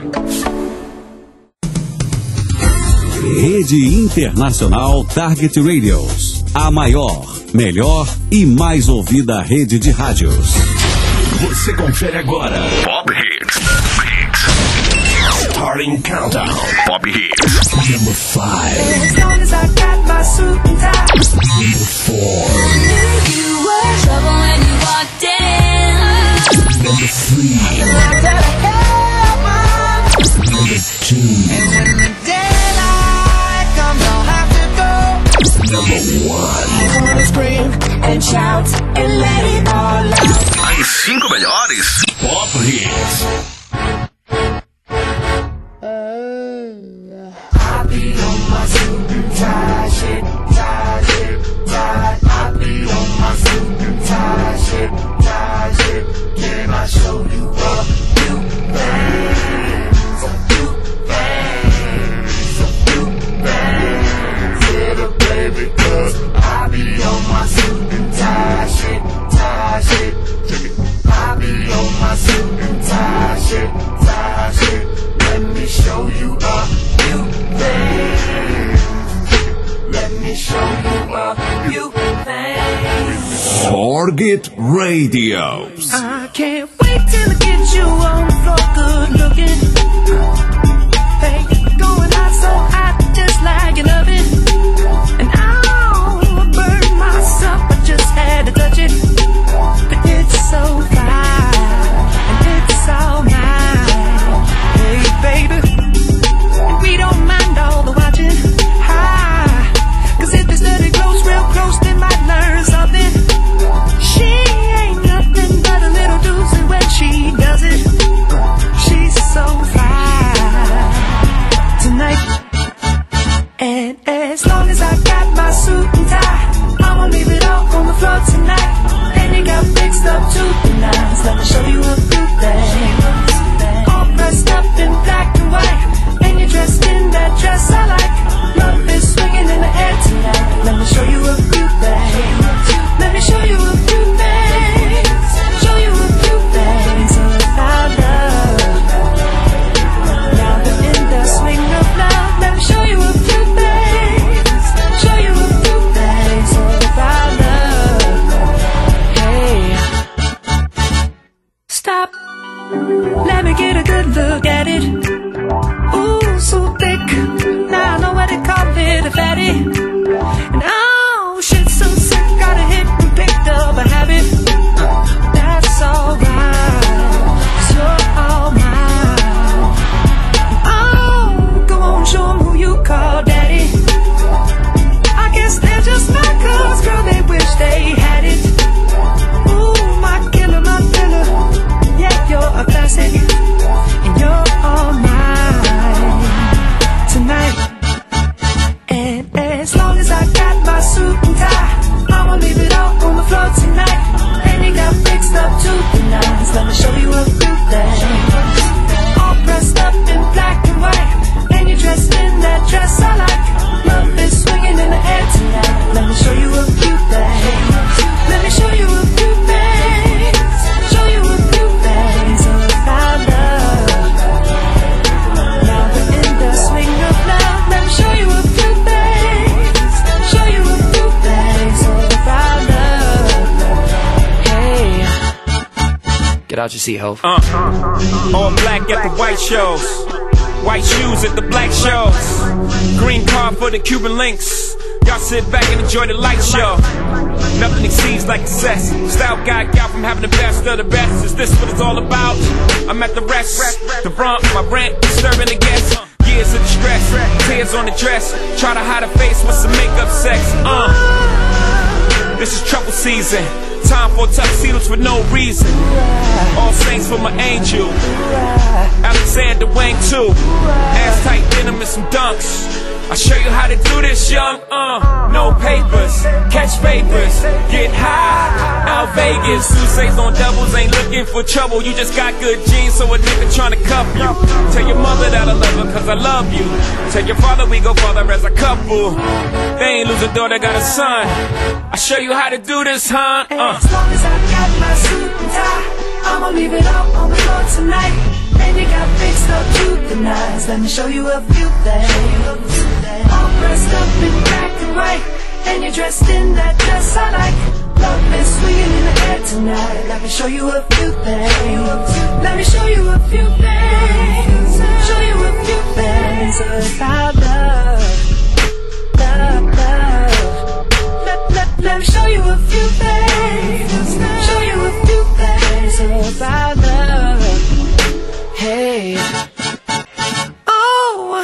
Rede Internacional Target Radios. A maior, melhor e mais ouvida rede de rádios. Você confere agora Pop Hits. Starting Countdown. Pop Hits. Number 5. As long as I got my suit and tie. Number 4. You were trouble when you walked in. Number 3. Number 2. And when the daylight comes, I'll have to go. Number 1. I wanna scream and shout and let it all out. As 5 melhores Pop Hits. I be on my suit and tie shit, tie shit, tie. I be on my suit and tie shit, tie shit. Can I show you a few things? A few things, a few things. Little baby, 'cause I be on my suit and tie shit, tie shit. I be on my suit and tie shit, tie shit. Let me show you a few things. Let me show you a few things. Target Radios. I can't wait till I get you on the floor, good looking. Hey, going out so hot, just like you love it. And I'll burn myself, I just had to touch it. But it's so fine, and it's all mine. Hey, baby, and we don't mind all the watching. Cause if this dirty close real close, they might learn something. She ain't nothing but a little doozy when she does it. She's so fine tonight. And as long as I got my suit and tie, I'ma leave it all on the floor tonight. And you got fixed up to the nines. Let me show you a few things. All dressed up in black and white, and you're dressed in that dress I like. Love is swinging in the air tonight. Let me show you a few things. Let me show you a few things. Show you a few things about love. Now we're in the swing of love. Let me show you a few things. Show you a few things about love. Hey, stop. Let me get a good look at it. Ooh, so thick. Now I know what they call it, a fatty. And oh, shit, so sick. Got a hit and picked up a habit. That's alright. So all mine. Oh, go on, show 'em who you call daddy. I guess they're just my cuz, girl, they wish they had it. Ooh, my killer, my killer. Yeah, you're a classic. And you're all mine tonight. And as long as I got my suit and tie, I'ma leave it all on the floor tonight. And you got fixed up to the nines. Let me show you a few things. All dressed up in black and white, and you're dressed in that dress I like. Love is swinging in the air tonight. Let me show you a few things. Let me show you a few things. Show you a few things about love. Now we're in the swing of love. Let me show you a few things. Show you a few things about love. Hey, Get out your seat, Hov. All black at the white shows, white shoes at the black shows, green car for the Cuban links. Y'all sit back and enjoy the light show. Nothing exceeds like excess. Style guide y'all from having the best of the best. Is this what it's all about? I'm at the rest, the brunt, my rent, disturbing the guests. Years of distress, tears on the dress. Try to hide a face with some makeup sex. This is trouble season. Time for tuxedos for no reason. All saints for my angel. Alexander Wang too. Ass tight denim and some dunks. I'll show you how to do this, young. No papers, catch papers, get high. Out Vegas, Sousa's on doubles, ain't looking for trouble. You just got good genes, so a nigga tryna cuff you. Tell your mother that I love her, cause I love you. Tell your father we go farther as a couple. They ain't lose a daughter, got a son. I'll show you how to do this, huh? As long as I got my suit and tie, I'ma leave it all on the floor tonight. And you got big stuff truth and eyes. Let me show you a few things. All dressed up in black and white, and you're dressed in that dress I like. Love is swinging in the air tonight. Let me show you a few things. Let me show you a few things. Show you a few things about love. Love, love. Let me show you a few things. Show you a few things about love. Hey. Oh.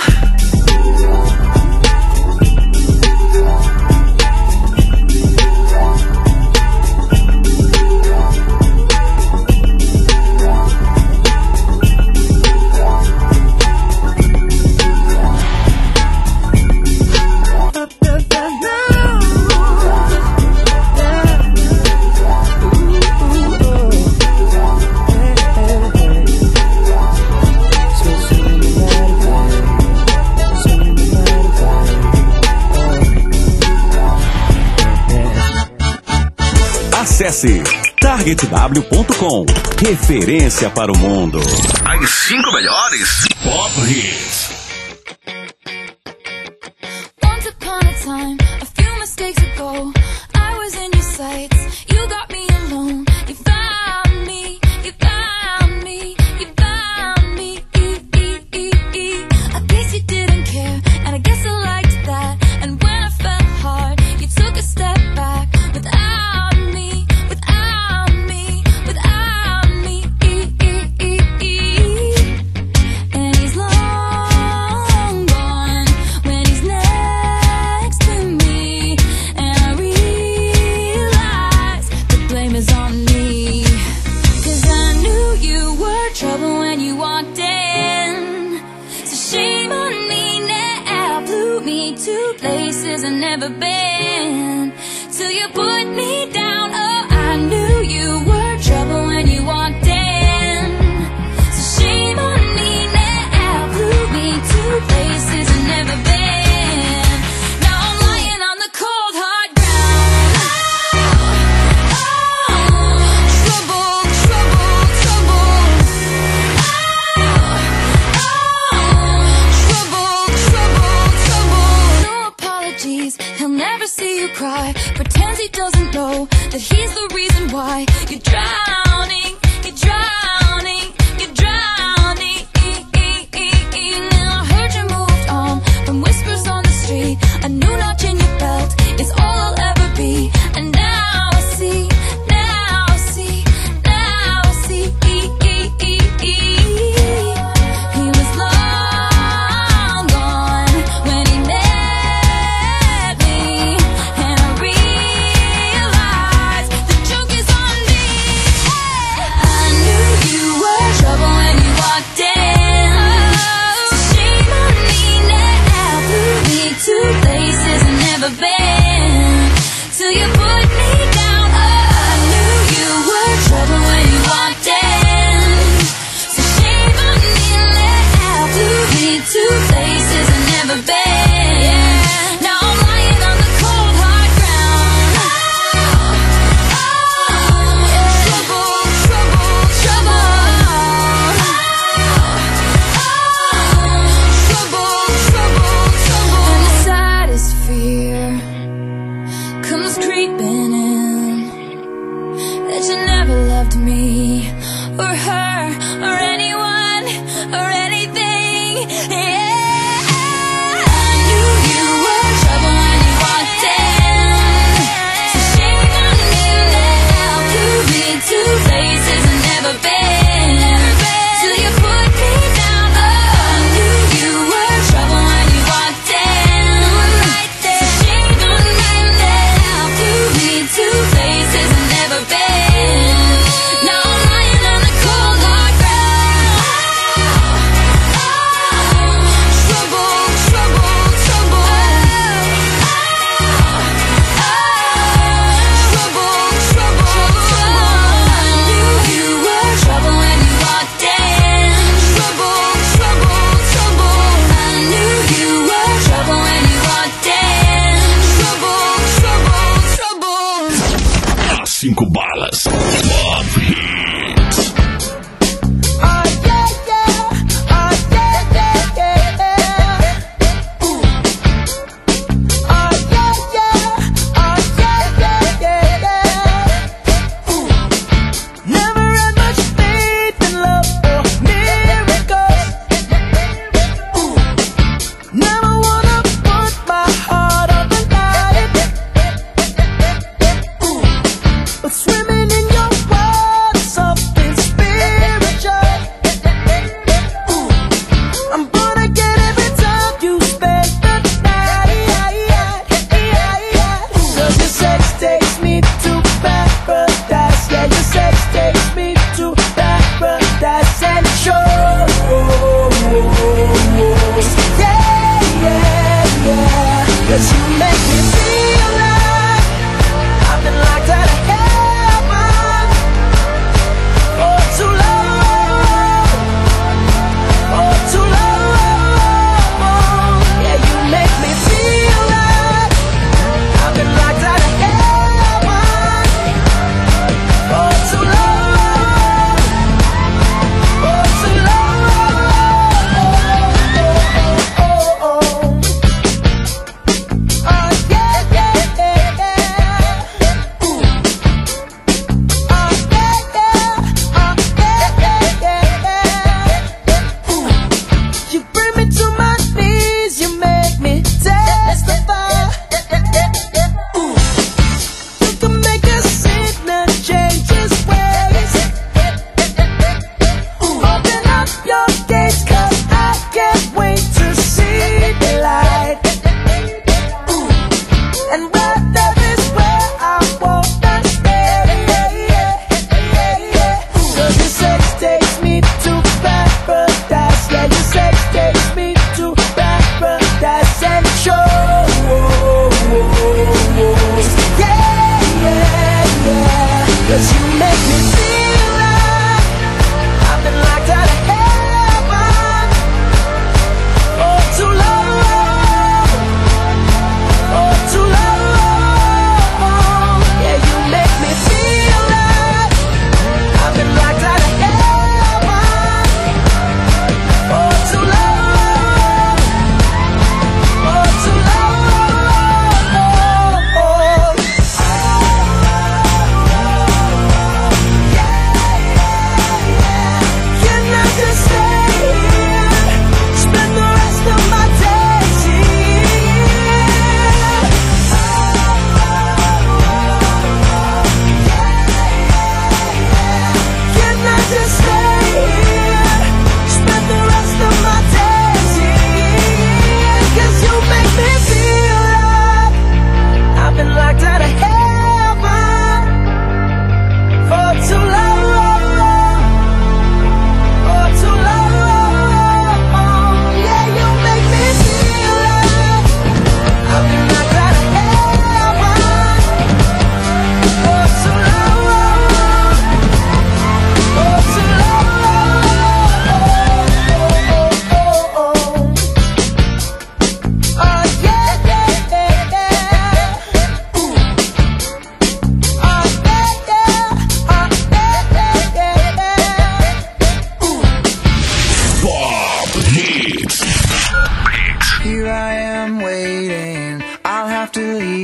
Acesse targetw.com. Referência para o mundo. As 5 melhores Pop Hits. Once upon a time, a few mistakes ago, I was in your sights. You got me alone. You found me. You found me. You found me. I guess you didn't care, and I guess I liked that. And when I fell hard, you took a step back without me. Without me. Without me. And he's long gone when he's next to me. And I realize the blame is on me. 'Cause I knew you were trouble when you walked in. So shame on me now. Blew me to places I've never been. Till you put me down. Oh, I knew you were trouble when you walked in. So shame on me now. Blew me to places I've never been. Now I'm lying on the cold hard ground. Oh, trouble, trouble, trouble. Trouble, trouble, trouble. No apologies, he'll never see you cry. Pretends he doesn't know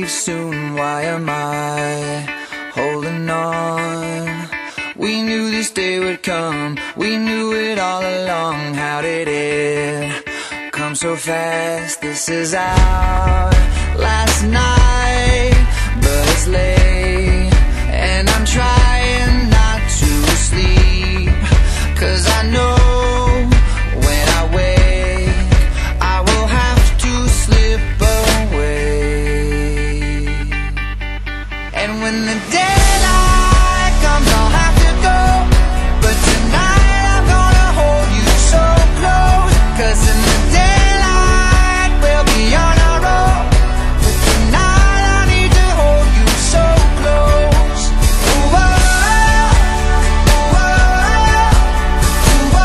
leave soon, why am I holding on? We knew this day would come, we knew it all along. How did it come so fast? This is our last night, but it's late, and I'm trying not to sleep, 'cause I know when I wake I will have to slip away. And when the daylight comes I'll have to go, but tonight I'm gonna hold you so close, 'cause in the daylight we'll be on our own, but tonight I need to hold you so close. Ooh, oh, ooh, oh, ooh,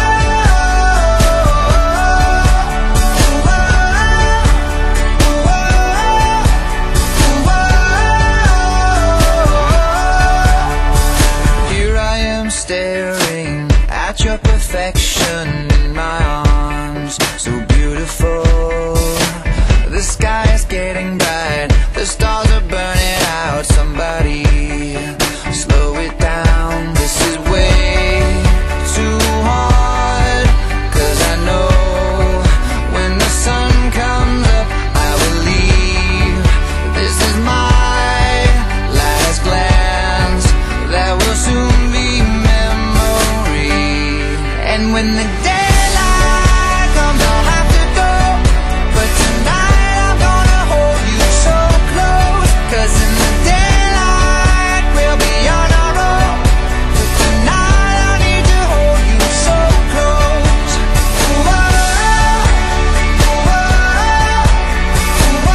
ooh, here I am staring at your perfection in my arms, so beautiful. The sky is getting bright, the stars are burning out. Somebody slow it down, this is way too hard, 'cause I know when the sun comes up I will leave. This is my last glance, that will soon be memory. And when the daylight comes I'll have to go, but tonight I'm gonna hold you so close, 'cause in the daylight we'll be on our own, but tonight I need to hold you so close. Ooh, oh, ooh, oh, ooh,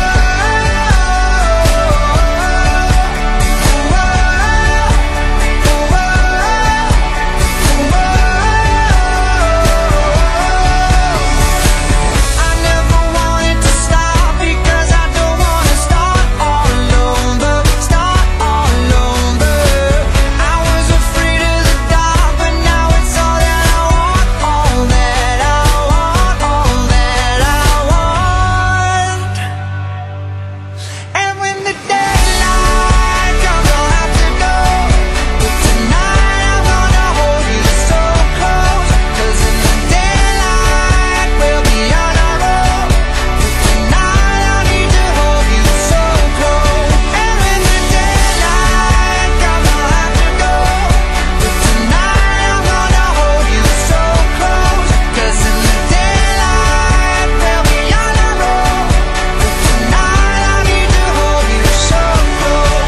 I never wanted to stop, because I don't wanna start all over, start all over. I was afraid of the dark, but now it's all that I want, all that I want, all that I want. And when the daylight comes I'll have to go, but tonight I'm gonna hold you so close, 'cause in the daylight we'll be on our own, but tonight I need to hold you so close. And when the daylight comes I'll have to go, but tonight I'm gonna hold you so close, 'cause in the daylight we'll be on our own, but tonight I need to hold you so close.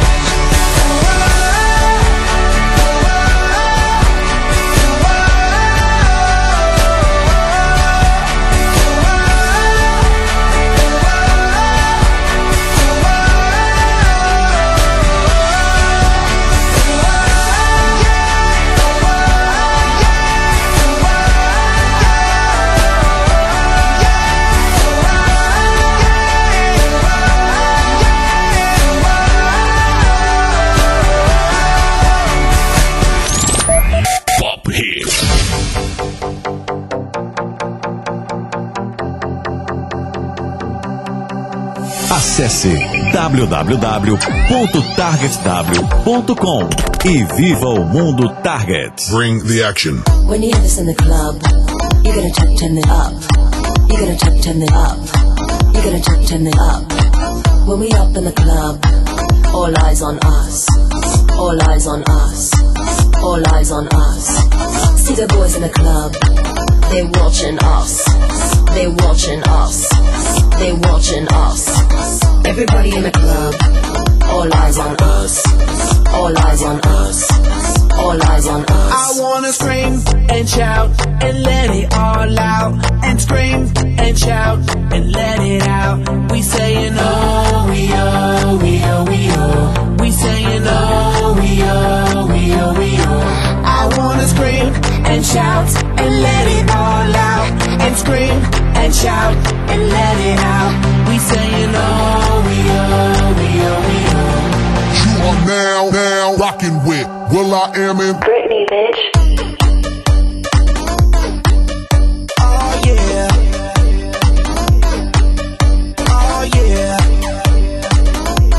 Pop Hits. Acesse www.targetw.com e viva o mundo Target. Bring the action. When you hear this in the club, you're gonna turn it up. You're gonna turn it up. You're gonna turn it up. When we up in the club, all eyes on us. All eyes on us. All eyes on us. See the boys in the club, they watching us. They watching us. They watching us. Everybody in the club, all eyes on us. All eyes on us. All eyes on us. I wanna scream and shout and let it all out. And scream and shout and let it out. We saying oh, we oh, we oh, we oh. We saying oh, we oh, we oh, we oh. I wanna scream and shout and let it all out. And scream and shout and let it out. We saying oh, we oh, we oh, we oh. You are now rocking with will.i.am in Britney, bitch. Oh yeah. Oh yeah.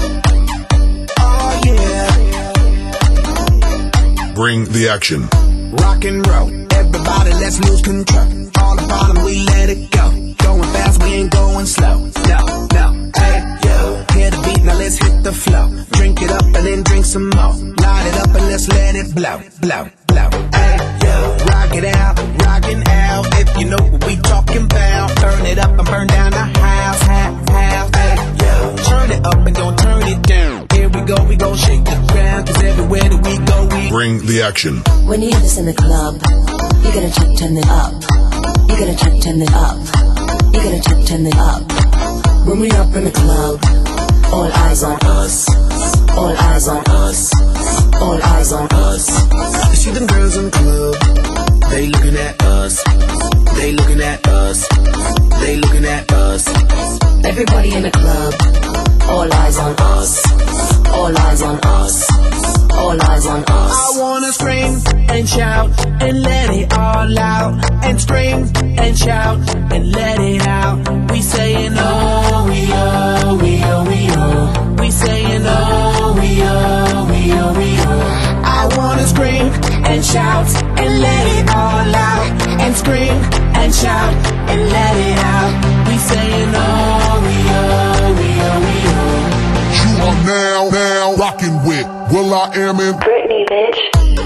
the action. Rock and roll, everybody let's lose control. All the bottom we let it go. Going fast, we ain't going slow. No, no, hey, yo. Hear the beat, now let's hit the flow. Drink it up and then drink some more. Light it up and let's let it blow, blow, blow. Hey, yo. Rock it out, rockin' out. If you know what we talking about. Burn it up and burn down the house, house, house. Hey, yo. Turn it up and don't turn it down. Here we go shake the ground. Cause everywhere that we go, we bring the action. When you hear this in the club, you gotta turn it up. You gotta turn it up. You gotta turn it up. When we up in the club, all eyes on us. All eyes on us. All eyes on us. You see them girls in the club, they looking at us. They looking at us. They looking at us. Everybody in the club, all eyes on us. All eyes on us. All eyes on us. I wanna scream and shout and let it all out. And scream and shout and let it out. We saying oh, we oh, we oh, we oh. We saying oh, we oh, we oh, we oh. I wanna scream and shout and let it all out. And scream and shout and let it out. We saying oh, we oh, we oh, we oh. You are now rocking with will.i.am in Britney, bitch.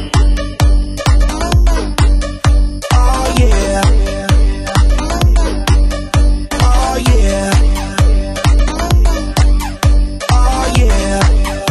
Oh yeah. Oh yeah. Oh yeah.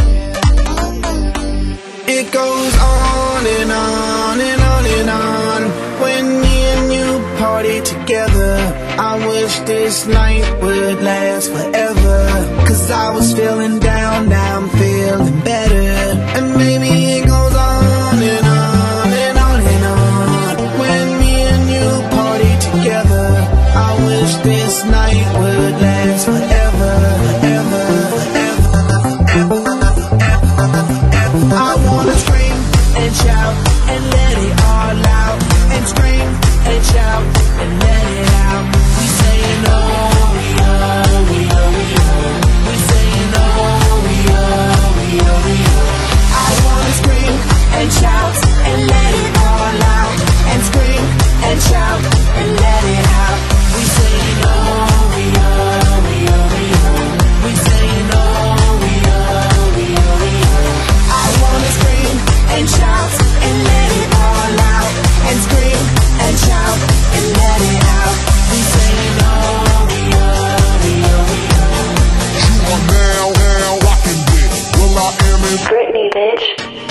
It goes on and on and on and on. When me and you party together, I wish this night would last forever. Cause I was feeling down, now I'm feeling better. And maybe it goes on and on and on and on. When me and you party together, I wish this night would last forever, forever, forever, forever. I wanna scream and shout and let it all out. And scream and shout and let it out. We saying oh, we oh, we oh, we oh. We saying oh, we oh, we oh, we oh. I wanna scream and shout and let it all out. And scream and shout and let it out. We saying oh, we oh, we oh, we oh. We saying oh, we oh, we oh, we oh. I wanna scream and shout and let it all out. And scream and shout and let it out. We saying oh, we oh, we oh, we oh. You are now rocking with will.i.am in Britney, bitch.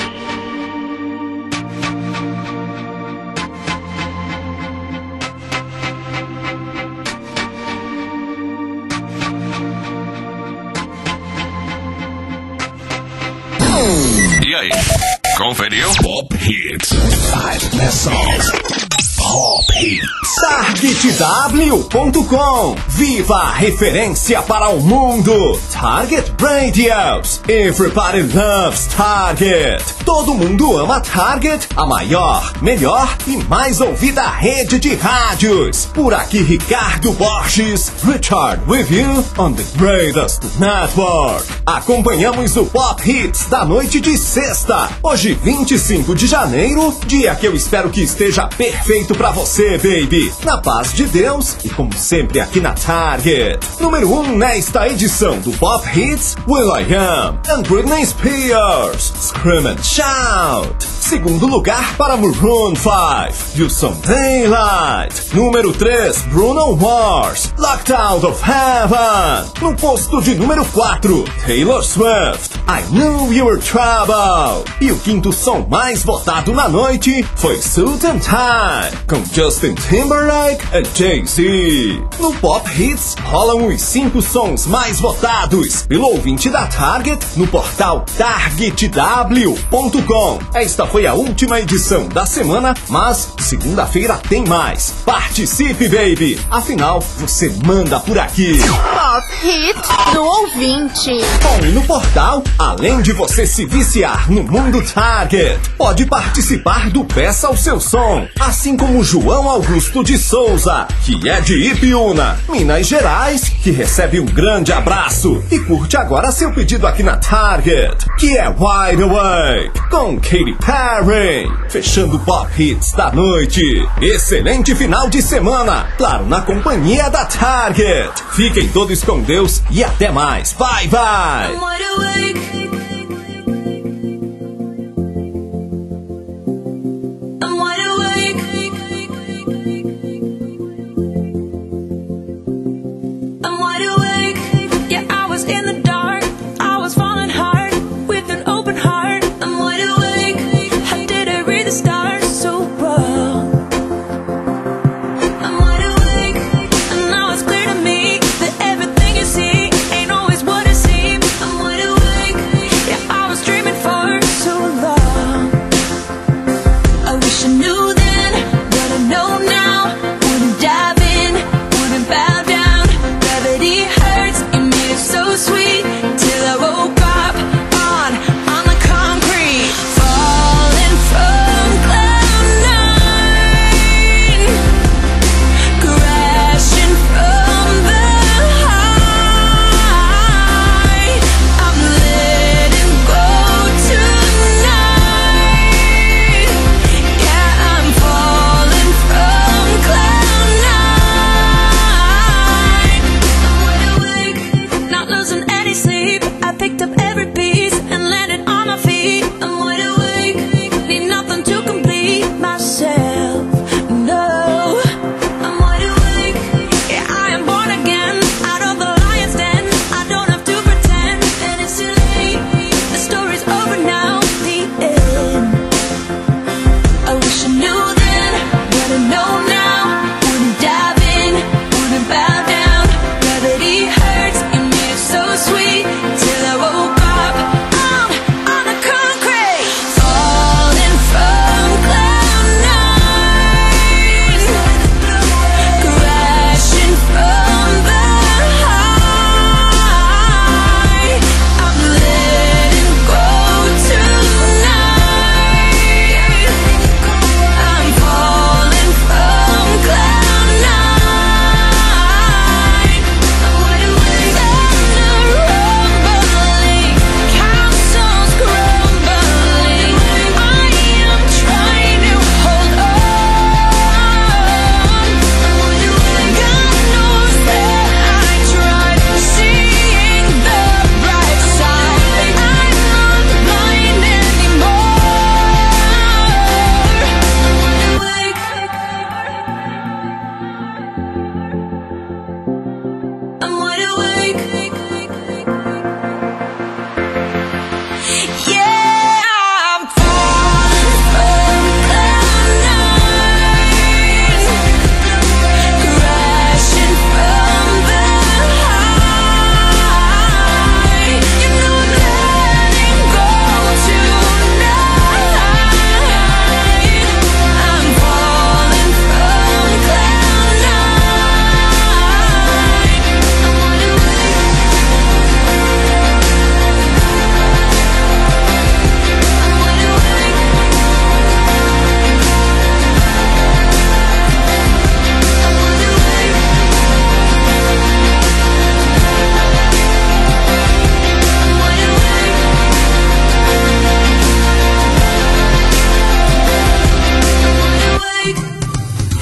E aí, conferiu? Pop Hits. 5 best songs. Pop Hits. TargetW.com. Viva a referência para o mundo. Target Radios. Everybody loves Target. Todo mundo ama Target, a maior, melhor e mais ouvida rede de rádios. Por aqui, Ricardo Borges. Richard with you on the greatest network. Acompanhamos o Pop Hits da noite de sexta. Hoje, 25 de janeiro, dia que eu espero que esteja perfeito pra você, baby. Na paz de Deus e como sempre aqui na Target. Número 1 nesta edição do Pop Hits, will.i.am and Britney Spears, Scream and Shout. Segundo lugar para Maroon 5, You Some Daylight. Número 3, Bruno Mars, Locked Out of Heaven. No posto de número 4, Taylor Swift, I Knew You Were Trouble. E o quinto som mais votado na noite foi Suit and Tie, com Justin Timberlake e Jay-Z. No Pop Hits rolam os 5 sons mais votados pelo ouvinte da Target no portal TargetW.com. Esta foi a última edição da semana, mas segunda-feira tem mais. Participe, baby! Afinal, você manda por aqui. Pop Hits do ouvinte. Bom, e no portal, além de você se viciar no mundo Target, pode participar do Peça o Seu Som, assim como o João Augusto de Souza, que é de Ibiúna, Minas Gerais, que recebe um grande abraço e curte agora seu pedido aqui na Target, que é Wide Awake, com Katy Perry, fechando o Pop Hits da noite. Excelente final de semana, claro, na companhia da Target. Fiquem todos com Deus e até mais. Bye, bye!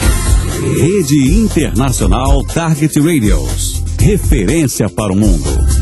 Rede Internacional Target Radios. Referência para o mundo.